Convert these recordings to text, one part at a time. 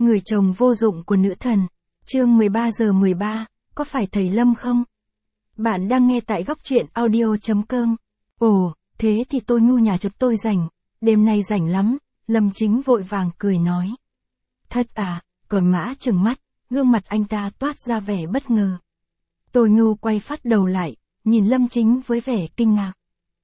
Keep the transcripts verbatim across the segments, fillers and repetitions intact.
Người chồng vô dụng của nữ thần. Chương mười ba giờ mười ba, có phải thầy Lâm không? Bạn đang nghe tại góc truyện audio.com. Ồ, thế thì tôi ngu nhà chợt tôi rảnh, đêm nay rảnh lắm, Lâm Chính vội vàng cười nói. Thật à, cởi mã trừng mắt, gương mặt anh ta toát ra vẻ bất ngờ. Tôi ngu quay phát đầu lại, nhìn Lâm Chính với vẻ kinh ngạc.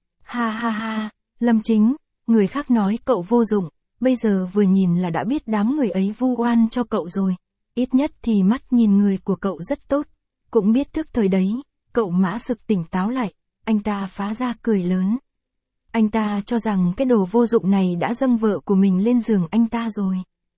Ha ha ha, Lâm Chính, người khác nói cậu vô dụng, bây giờ vừa nhìn là đã biết đám người ấy vu oan cho cậu rồi. Ít nhất thì mắt nhìn người của cậu rất tốt, cũng biết thức thời đấy. Cậu Mã sực tỉnh táo lại, anh ta phá ra cười lớn. Anh ta cho rằng cái đồ vô dụng này đã dâng vợ của mình lên giường anh ta rồi.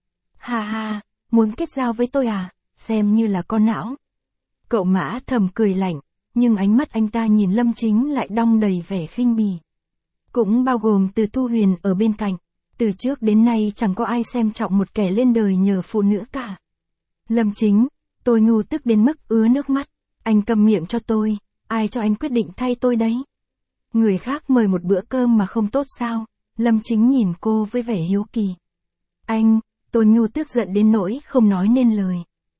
Ha ha, muốn kết giao với tôi à, xem như là con não. Cậu Mã thầm cười lạnh, nhưng ánh mắt anh ta nhìn Lâm Chính lại đong đầy vẻ khinh bỉ. Cũng bao gồm Từ Thu Huyền ở bên cạnh, từ trước đến nay chẳng có ai xem trọng một kẻ lên đời nhờ phụ nữ cả. Lâm Chính, tôi ngu tức đến mức ứa nước mắt, anh câm miệng cho tôi, ai cho anh quyết định thay tôi đấy? Người khác mời một bữa cơm mà không tốt sao? Lâm Chính nhìn cô với vẻ hiếu kỳ. Anh, tôi ngu tức giận đến nỗi không nói nên lời.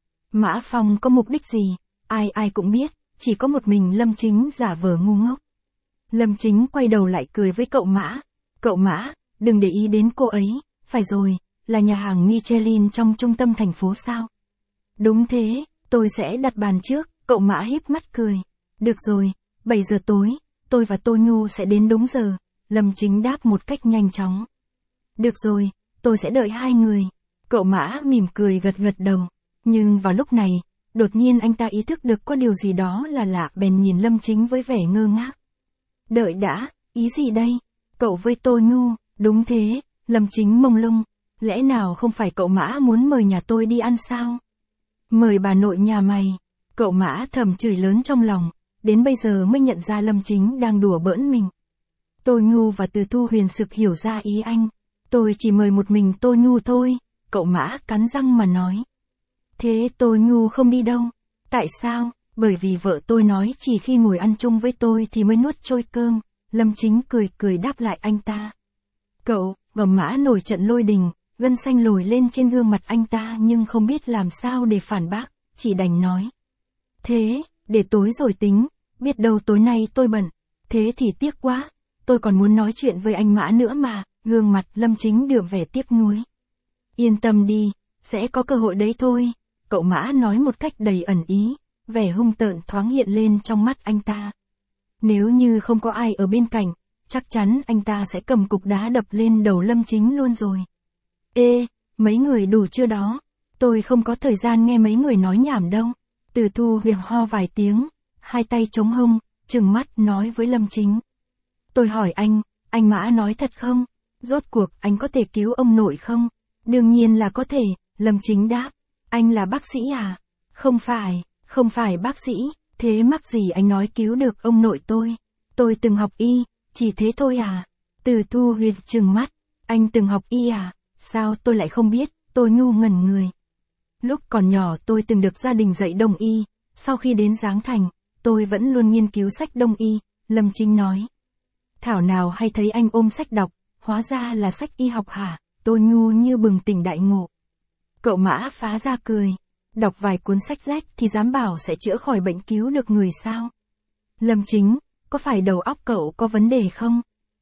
Mã Phong có mục đích gì? Ai ai cũng biết, chỉ có một mình Lâm Chính giả vờ ngu ngốc. Lâm Chính quay đầu lại cười với cậu Mã. Cậu Mã, đừng để ý đến cô ấy, phải rồi, là nhà hàng Michelin trong trung tâm thành phố sao? Đúng thế, tôi sẽ đặt bàn trước, cậu Mã híp mắt cười. Được rồi, bảy giờ tối, tôi và Tô Nhu sẽ đến đúng giờ, Lâm Chính đáp một cách nhanh chóng. Được rồi, tôi sẽ đợi hai người. Cậu Mã mỉm cười gật gật đầu, nhưng vào lúc này, đột nhiên anh ta ý thức được có điều gì đó là lạ bèn nhìn Lâm Chính với vẻ ngơ ngác. Đợi đã, ý gì đây? Cậu với Tô Nhu, đúng thế, Lâm Chính mông lung, lẽ nào không phải cậu Mã muốn mời nhà tôi đi ăn sao? Mời bà nội nhà mày, cậu Mã thầm chửi lớn trong lòng, đến bây giờ mới nhận ra Lâm Chính đang đùa bỡn mình. Tô Nhu và Từ Thu Huyền sực hiểu ra ý anh, tôi chỉ mời một mình Tô Nhu thôi, cậu Mã cắn răng mà nói. Thế Tô Nhu không đi đâu, tại sao? Bởi vì vợ tôi nói chỉ khi ngồi ăn chung với tôi thì mới nuốt trôi cơm, Lâm Chính cười cười đáp lại anh ta. Cậu, và Mã nổi trận lôi đình, gân xanh lồi lên trên gương mặt anh ta nhưng không biết làm sao để phản bác, chỉ đành nói. Thế, để tối rồi tính, biết đâu tối nay tôi bận, thế thì tiếc quá, tôi còn muốn nói chuyện với anh Mã nữa mà, gương mặt Lâm Chính đượm vẻ tiếc nuối. Yên tâm đi, sẽ có cơ hội đấy thôi, cậu Mã nói một cách đầy ẩn ý, vẻ hung tợn thoáng hiện lên trong mắt anh ta. Nếu như không có ai ở bên cạnh, chắc chắn anh ta sẽ cầm cục đá đập lên đầu Lâm Chính luôn rồi. Ê, mấy người đủ chưa đó? Tôi không có thời gian nghe mấy người nói nhảm đâu. Từ Thu Huyền ho vài tiếng, hai tay chống hông, trừng mắt nói với Lâm Chính. Tôi hỏi anh, anh Mã nói thật không? Rốt cuộc anh có thể cứu ông nội không? Đương nhiên là có thể, Lâm Chính đáp. Anh là bác sĩ à? Không phải, không phải bác sĩ, thế mắc gì anh nói cứu được ông nội tôi? Tôi từng học y, chỉ thế thôi à? Từ Thu Huyền trừng mắt, anh từng học y à? Sao tôi lại không biết? Tôi ngu ngẩn người. Lúc còn nhỏ tôi từng được gia đình dạy đông y, sau khi đến Giáng Thành, tôi vẫn luôn nghiên cứu sách đông y, Lâm Chính nói. Thảo nào hay thấy anh ôm sách đọc, hóa ra là sách y học hả? Tôi ngu như bừng tỉnh đại ngộ. Cậu Mã phá ra cười, đọc vài cuốn sách rách thì dám bảo sẽ chữa khỏi bệnh cứu được người sao? Lâm Chính, có phải đầu óc cậu có vấn đề không?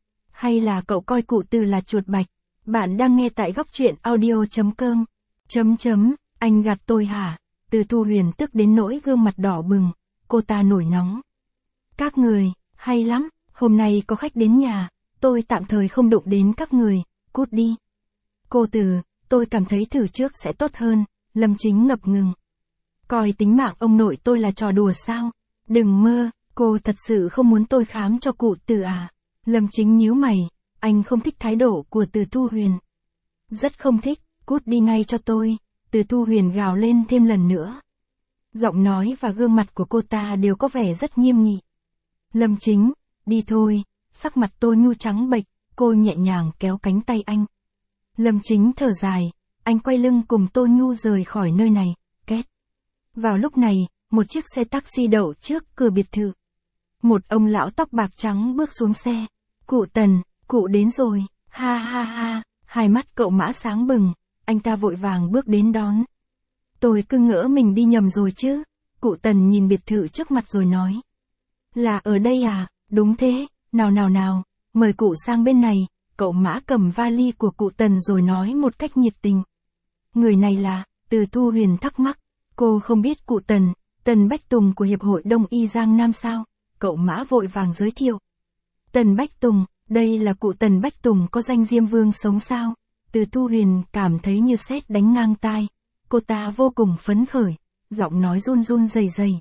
Hay là cậu coi cụ Từ là chuột bạch? Bạn đang nghe tại góc truyện audio.com. Chấm chấm, anh gạt tôi hả? Từ Thu Huyền tức đến nỗi gương mặt đỏ bừng, cô ta nổi nóng. Các người, hay lắm, hôm nay có khách đến nhà, tôi tạm thời không đụng đến các người, cút đi. Cô Từ, tôi cảm thấy thử trước sẽ tốt hơn, Lâm Chính ngập ngừng. Coi tính mạng ông nội tôi là trò đùa sao? Đừng mơ, cô thật sự không muốn tôi khám cho cụ Từ à? Lâm Chính nhíu mày, anh không thích thái độ của Từ Thu Huyền. Rất không thích, cút đi ngay cho tôi, Từ Thu Huyền gào lên thêm lần nữa. Giọng nói và gương mặt của cô ta đều có vẻ rất nghiêm nghị. Lâm Chính, đi thôi, sắc mặt tôi nhu trắng bệch, cô nhẹ nhàng kéo cánh tay anh. Lâm Chính thở dài, anh quay lưng cùng Tô Nhu rời khỏi nơi này, két. Vào lúc này, một chiếc xe taxi đậu trước cửa biệt thự. Một ông lão tóc bạc trắng bước xuống xe. Cụ Tần, cụ đến rồi, ha ha ha, hai mắt cậu Mã sáng bừng, anh ta vội vàng bước đến đón. Tôi cứ ngỡ mình đi nhầm rồi chứ. Cụ Tần nhìn biệt thự trước mặt rồi nói. Là ở đây à, đúng thế, nào nào nào, mời cụ sang bên này. Cậu Mã cầm vali của cụ Tần rồi nói một cách nhiệt tình. Người này là, Từ Thu Huyền thắc mắc, cô không biết cụ Tần, Tần Bách Tùng của Hiệp hội Đông Y Giang Nam sao? Cậu Mã vội vàng giới thiệu. Tần Bách Tùng, đây là cụ Tần Bách Tùng có danh Diêm Vương sống sao? Từ Thu Huyền cảm thấy như sét đánh ngang tai. Cô ta vô cùng phấn khởi, giọng nói run run rẩy rẩy.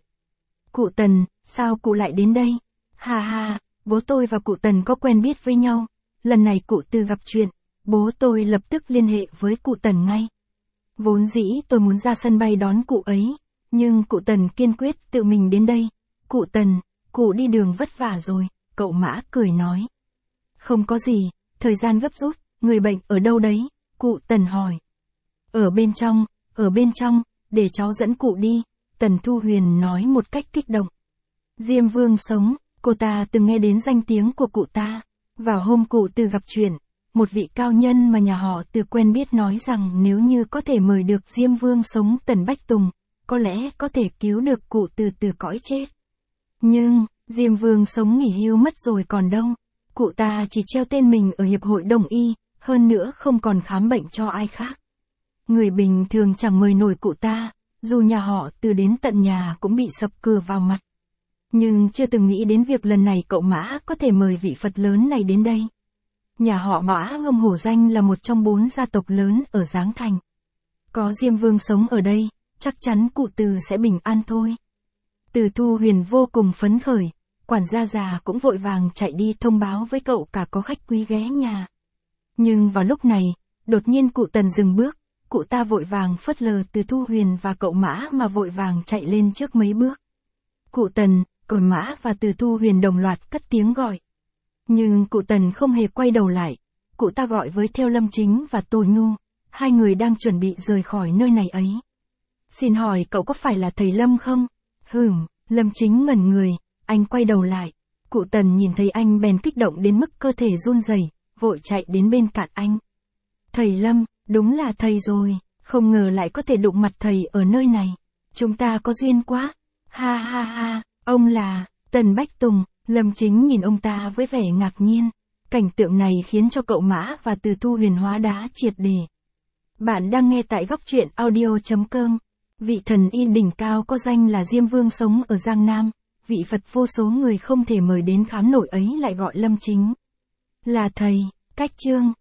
Cụ Tần, sao cụ lại đến đây? Ha ha, bố tôi và cụ Tần có quen biết với nhau. Lần này cụ Từ gặp chuyện, bố tôi lập tức liên hệ với cụ Tần ngay. Vốn dĩ tôi muốn ra sân bay đón cụ ấy, nhưng cụ Tần kiên quyết tự mình đến đây. Cụ Tần, cụ đi đường vất vả rồi, cậu Mã cười nói. Không có gì, thời gian gấp rút, người bệnh ở đâu đấy? Cụ Tần hỏi. Ở bên trong, ở bên trong, để cháu dẫn cụ đi, Tần Thu Huyền nói một cách kích động. Diêm Vương sống, cô ta từng nghe đến danh tiếng của cụ ta. Vào hôm cụ Từ gặp chuyện, một vị cao nhân mà nhà họ Từ quen biết nói rằng nếu như có thể mời được Diêm Vương sống Tần Bách Tùng, có lẽ có thể cứu được cụ Từ từ cõi chết. Nhưng, Diêm Vương sống nghỉ hưu mất rồi còn đâu. Cụ ta chỉ treo tên mình ở Hiệp hội Đông Y, hơn nữa không còn khám bệnh cho ai khác. Người bình thường chẳng mời nổi cụ ta, dù nhà họ Từ đến tận nhà cũng bị sập cửa vào mặt. Nhưng chưa từng nghĩ đến việc lần này cậu Mã có thể mời vị Phật lớn này đến đây. Nhà họ Mã ông hổ danh là một trong bốn gia tộc lớn ở Giáng Thành. Có Diêm Vương sống ở đây, chắc chắn cụ Từ sẽ bình an thôi. Từ Thu Huyền vô cùng phấn khởi, quản gia già cũng vội vàng chạy đi thông báo với cậu cả có khách quý ghé nhà. Nhưng vào lúc này, đột nhiên cụ Tần dừng bước, cụ ta vội vàng phớt lờ Từ Thu Huyền và cậu Mã mà vội vàng chạy lên trước mấy bước. Cụ Tần, cậu Mã và Từ Thu Huyền đồng loạt cất tiếng gọi. Nhưng cụ Tần không hề quay đầu lại, cụ ta gọi với theo Lâm Chính và Tô Nhu, hai người đang chuẩn bị rời khỏi nơi này ấy. Xin hỏi cậu có phải là thầy Lâm không? Hừm, Lâm Chính ngẩn người, anh quay đầu lại. Cụ Tần nhìn thấy anh bèn kích động đến mức cơ thể run rẩy, vội chạy đến bên cạnh anh. Thầy Lâm, đúng là thầy rồi, không ngờ lại có thể đụng mặt thầy ở nơi này. Chúng ta có duyên quá. Ha ha ha, ông là Tần Bách Tùng. Lâm Chính nhìn ông ta với vẻ ngạc nhiên. Cảnh tượng này khiến cho cậu Mã và Từ Thu Huyền hóa đá triệt để. Bạn đang nghe tại góc truyện audio chấm com. Vị thần y đỉnh cao có danh là Diêm Vương sống ở Giang Nam. Vị Phật vô số người không thể mời đến khám nổi ấy lại gọi Lâm Chính là thầy. Cách chương